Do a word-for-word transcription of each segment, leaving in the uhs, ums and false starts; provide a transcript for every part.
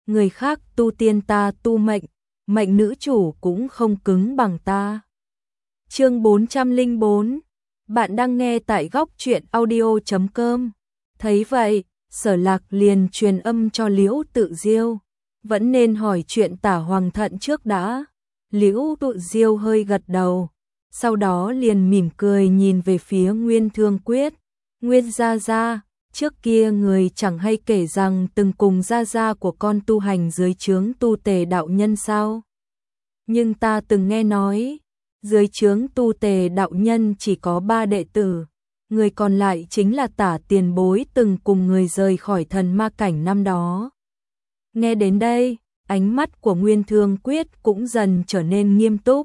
người khác tu tiên ta tu mệnh, mệnh nữ chủ cũng không cứng bằng ta. Chương bốn trăm lẻ bốn. Bạn đang nghe tại góc truyện audio chấm com. Thấy vậy, Sở Lạc liền truyền âm cho Liễu Tự Diêu, vẫn nên hỏi chuyện Tả Hoàng Thận trước đã. Liễu Tự Diêu hơi gật đầu, sau đó liền mỉm cười nhìn về phía Nguyên Thương Quyết. Nguyên gia gia, trước kia người chẳng hay kể rằng từng cùng gia gia của con tu hành dưới trướng Tu Tề đạo nhân sao? Nhưng ta từng nghe nói, dưới trướng Tu Tề đạo nhân chỉ có ba đệ tử, người còn lại chính là Tả tiền bối từng cùng người rời khỏi thần ma cảnh năm đó. Nghe đến đây, ánh mắt của Nguyên Thương Quyết cũng dần trở nên nghiêm túc.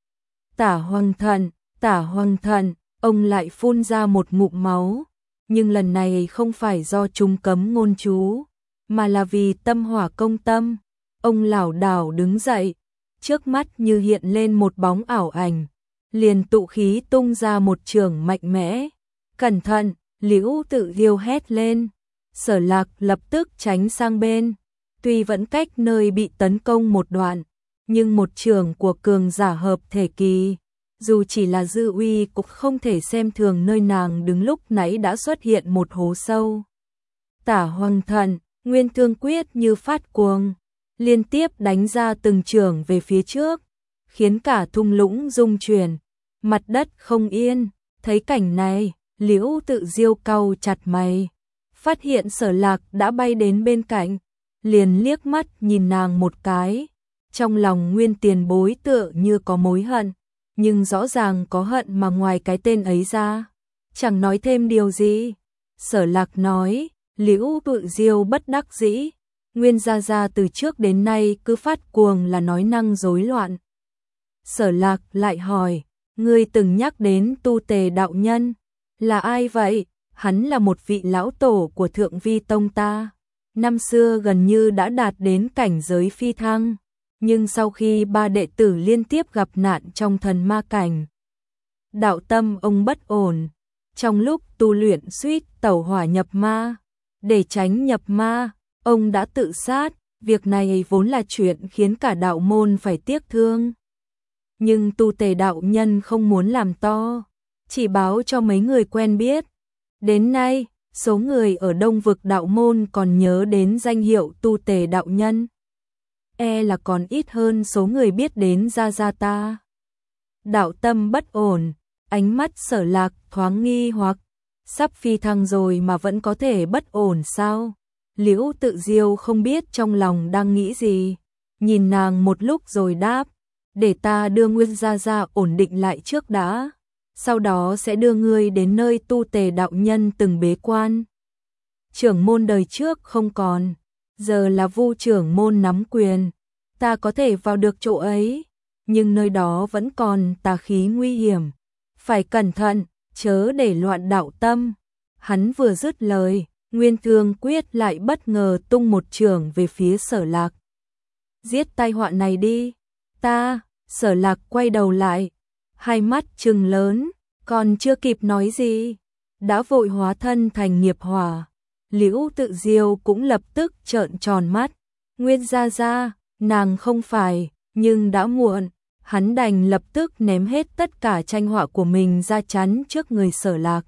Tả Hoàng Thận, Tả Hoàng Thận, ông lại phun ra một ngụm máu, nhưng lần này không phải do trúng cấm ngôn chú, mà là vì tâm hỏa công tâm. Ông lảo đảo đứng dậy, trước mắt như hiện lên một bóng ảo ảnh, liền tụ khí tung ra một chưởng mạnh mẽ. Cẩn thận, Liễu Tự Diêu hét lên. Sở Lạc lập tức tránh sang bên, tuy vẫn cách nơi bị tấn công một đoạn, nhưng một chưởng của cường giả hợp thể kỳ, dù chỉ là dư uy cũng không thể xem thường nơi nàng đứng lúc nãy đã xuất hiện một hố sâu. Tả Hoàng Thận, Nguyên Thương Quyết như phát cuồng, liên tiếp đánh ra từng chưởng về phía trước, khiến cả thung lũng rung chuyển, mặt đất không yên. Thấy cảnh này, Liễu Tự Diêu cau chặt mày, phát hiện Sở Lạc đã bay đến bên cạnh, liền liếc mắt nhìn nàng một cái. Trong lòng Nguyên tiền bối tựa như có mối hận, nhưng rõ ràng có hận mà ngoài cái tên ấy ra, chẳng nói thêm điều gì. Sở Lạc nói. Liễu Tự Diêu bất đắc dĩ, Nguyên gia gia từ trước đến nay cứ phát cuồng là nói năng rối loạn. Sở Lạc lại hỏi, ngươi từng nhắc đến Tu Tề đạo nhân, là ai vậy? Hắn là một vị lão tổ của Thượng Vi Tông ta, năm xưa gần như đã đạt đến cảnh giới phi thăng, nhưng sau khi ba đệ tử liên tiếp gặp nạn trong thần ma cảnh, đạo tâm ông bất ổn, trong lúc tu luyện suýt tẩu hỏa nhập ma. Để tránh nhập ma, ông đã tự sát. Việc này vốn là chuyện khiến cả đạo môn phải tiếc thương, nhưng Tu Tề đạo nhân không muốn làm to, chỉ báo cho mấy người quen biết. Đến nay, số người ở Đông Vực đạo môn còn nhớ đến danh hiệu Tu Tề đạo nhân, e là còn ít hơn số người biết đến gia gia ta. Đạo tâm bất ổn, ánh mắt Sở Lạc thoáng nghi hoặc, sắp phi thăng rồi mà vẫn có thể bất ổn sao? Liễu Tự Diêu không biết trong lòng đang nghĩ gì, nhìn nàng một lúc rồi đáp, để ta đưa Nguyên gia gia ổn định lại trước đã, sau đó sẽ đưa ngươi đến nơi Tu Tề đạo nhân từng bế quan. Trưởng môn đời trước không còn, giờ là Vu trưởng môn nắm quyền, ta có thể vào được chỗ ấy, nhưng nơi đó vẫn còn tà khí nguy hiểm, phải cẩn thận, chớ để loạn đạo tâm. Hắn vừa dứt lời, Nguyên Thương Quyết lại bất ngờ tung một chưởng về phía Sở Lạc. Giết tai họa này đi, ta. Sở Lạc quay đầu lại, hai mắt trừng lớn, còn chưa kịp nói gì, đã vội hóa thân thành nghiệp hỏa. Liễu Tự Diêu cũng lập tức trợn tròn mắt. Nguyên gia gia, nàng không phải, nhưng đã muộn. Hắn đành lập tức ném hết tất cả tranh họa của mình ra chắn trước người Sở Lạc.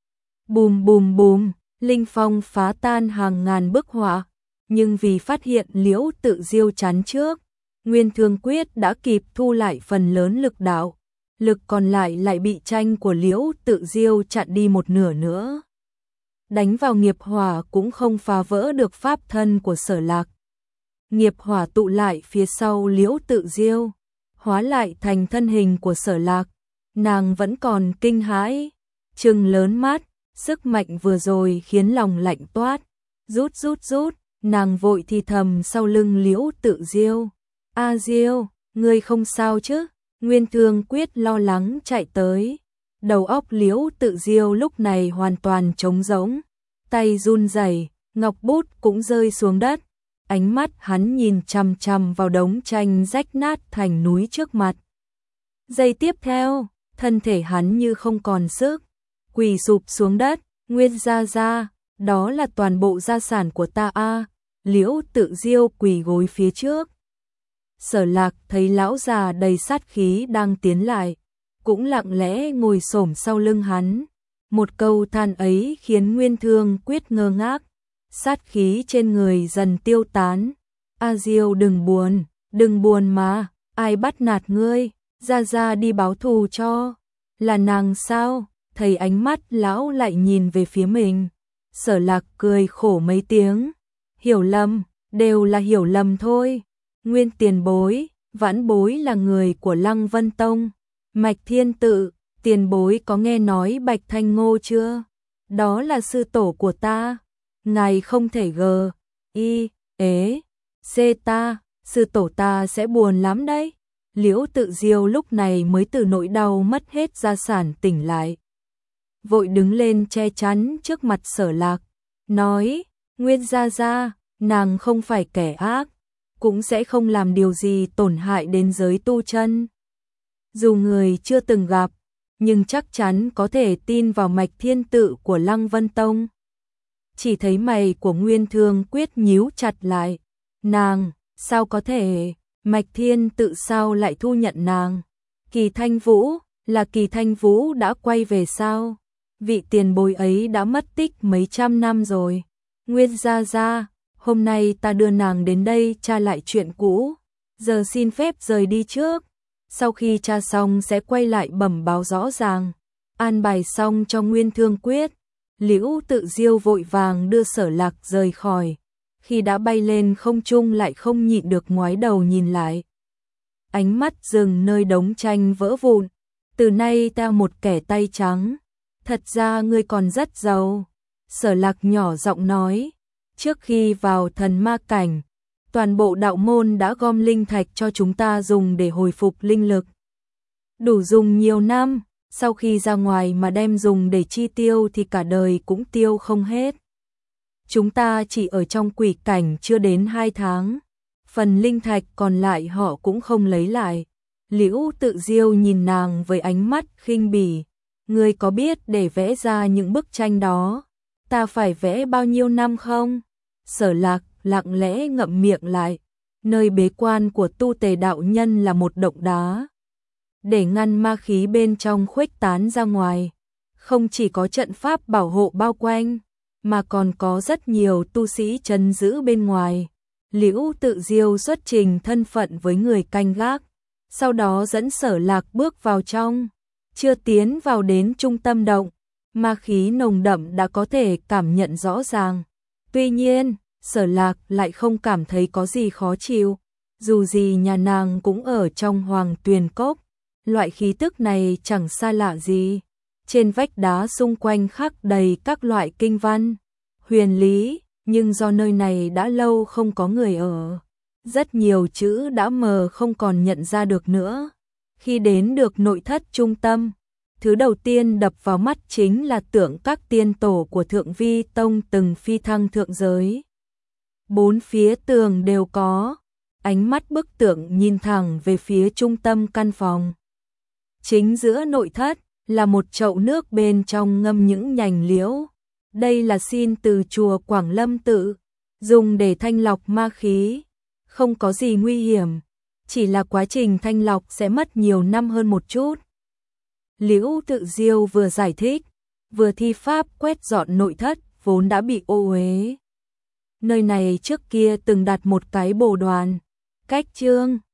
Bùm bùm bùm, linh phong phá tan hàng ngàn bức họa, nhưng vì phát hiện Liễu Tự Diêu chắn trước, Nguyên Thương Quyết đã kịp thu lại phần lớn lực đạo, lực còn lại lại bị tranh của Liễu Tự Diêu chặn đi một nửa nữa. Đánh vào nghiệp hỏa cũng không phá vỡ được pháp thân của Sở Lạc. Nghiệp hỏa tụ lại phía sau Liễu Tự Diêu, hóa lại thành thân hình của Sở Lạc. Nàng vẫn còn kinh hãi, trừng lớn mắt, sức mạnh vừa rồi khiến lòng lạnh toát. Rút rút rút, nàng vội thì thầm sau lưng Liễu Tự Diêu. A Diêu, ngươi không sao chứ? Nguyên Thương Quyết lo lắng chạy tới. Đầu óc Liễu Tự Diêu lúc này hoàn toàn trống rỗng, tay run rẩy, ngọc bút cũng rơi xuống đất. Ánh mắt hắn nhìn chằm chằm vào đống tranh rách nát thành núi trước mặt. Giây tiếp theo, thân thể hắn như không còn sức, quỳ sụp xuống đất. Nguyên gia gia, đó là toàn bộ gia sản của ta a. Liễu Tự Diêu quỳ gối phía trước. Sở Lạc thấy lão già đầy sát khí đang tiến lại, cũng lặng lẽ ngồi xổm sau lưng hắn. Một câu than ấy khiến Nguyên Thương Quyết ngơ ngác, sát khí trên người dần tiêu tán. A Diêu đừng buồn, đừng buồn mà, ai bắt nạt ngươi, ra ra đi báo thù cho. Là nàng sao? Thấy ánh mắt lão lại nhìn về phía mình. Sở Lạc cười khổ mấy tiếng. Hiểu lầm, đều là hiểu lầm thôi. Nguyên tiền bối, vãn bối là người của Lăng Vân Tông. Mạch Thiên Tự, tiền bối có nghe nói Bạch Thanh Ngô chưa? Đó là sư tổ của ta. Ngài không thể gờ, y, ế, xê ta, sư tổ ta sẽ buồn lắm đấy. Liễu Tự Diêu lúc này mới từ nỗi đau mất hết gia sản tỉnh lại. Vội đứng lên che chắn trước mặt Sở Lạc, nói, Nguyên gia gia, nàng không phải kẻ ác, cũng sẽ không làm điều gì tổn hại đến giới tu chân. Dù người chưa từng gặp, nhưng chắc chắn có thể tin vào Mạch Thiên Tự của Lăng Vân Tông. Chỉ thấy mày của Nguyên Thương Quyết nhíu chặt lại. Nàng, sao có thể, Mạch Thiên Tự sao lại thu nhận nàng? Kỳ Thanh Vũ, là Kỳ Thanh Vũ đã quay về sao? Vị tiền bối ấy đã mất tích mấy trăm năm rồi. Nguyên gia gia, hôm nay ta đưa nàng đến đây tra lại chuyện cũ, giờ xin phép rời đi trước. Sau khi tra xong sẽ quay lại bẩm báo rõ ràng. An bài xong cho Nguyên Thương Quyết, Liễu Tự Diêu vội vàng đưa Sở Lạc rời khỏi. Khi đã bay lên không trung lại không nhịn được ngoái đầu nhìn lại. Ánh mắt dừng nơi đống tranh vỡ vụn. Từ nay ta một kẻ tay trắng. Thật ra ngươi còn rất giàu. Sở Lạc nhỏ giọng nói. Trước khi vào thần ma cảnh, toàn bộ đạo môn đã gom linh thạch cho chúng ta dùng để hồi phục linh lực. Đủ dùng nhiều năm, sau khi ra ngoài mà đem dùng để chi tiêu thì cả đời cũng tiêu không hết. Chúng ta chỉ ở trong quỷ cảnh chưa đến hai tháng, phần linh thạch còn lại họ cũng không lấy lại. Liễu Tự Diêu nhìn nàng với ánh mắt khinh bỉ. Ngươi có biết để vẽ ra những bức tranh đó, ta phải vẽ bao nhiêu năm không? Sở Lạc lặng lẽ ngậm miệng lại. Nơi bế quan của Tu Tề đạo nhân là một động đá, để ngăn ma khí bên trong khuếch tán ra ngoài. Không chỉ có trận pháp bảo hộ bao quanh, mà còn có rất nhiều tu sĩ trấn giữ bên ngoài. Liễu Tự Diêu xuất trình thân phận với người canh gác, sau đó dẫn Sở Lạc bước vào trong. Chưa tiến vào đến trung tâm động, ma khí nồng đậm đã có thể cảm nhận rõ ràng. Tuy nhiên, Sở Lạc lại không cảm thấy có gì khó chịu. Dù gì nhà nàng cũng ở trong Hoàng Tuyền Cốc, loại khí tức này chẳng xa lạ gì. Trên vách đá xung quanh khắc đầy các loại kinh văn, huyền lý, nhưng do nơi này đã lâu không có người ở, rất nhiều chữ đã mờ không còn nhận ra được nữa. Khi đến được nội thất trung tâm, thứ đầu tiên đập vào mắt chính là tượng các tiên tổ của Thượng Vi Tông từng phi thăng thượng giới. Bốn phía tường đều có, ánh mắt bức tượng nhìn thẳng về phía trung tâm căn phòng. Chính giữa nội thất là một chậu nước bên trong ngâm những nhành liễu. Đây là xin từ chùa Quảng Lâm Tự, dùng để thanh lọc ma khí. Không có gì nguy hiểm, chỉ là quá trình thanh lọc sẽ mất nhiều năm hơn một chút. Liễu Tự Diêu vừa giải thích, vừa thi pháp quét dọn nội thất vốn đã bị ô uế. Nơi này trước kia từng đặt một cái bồ đoàn, cách chương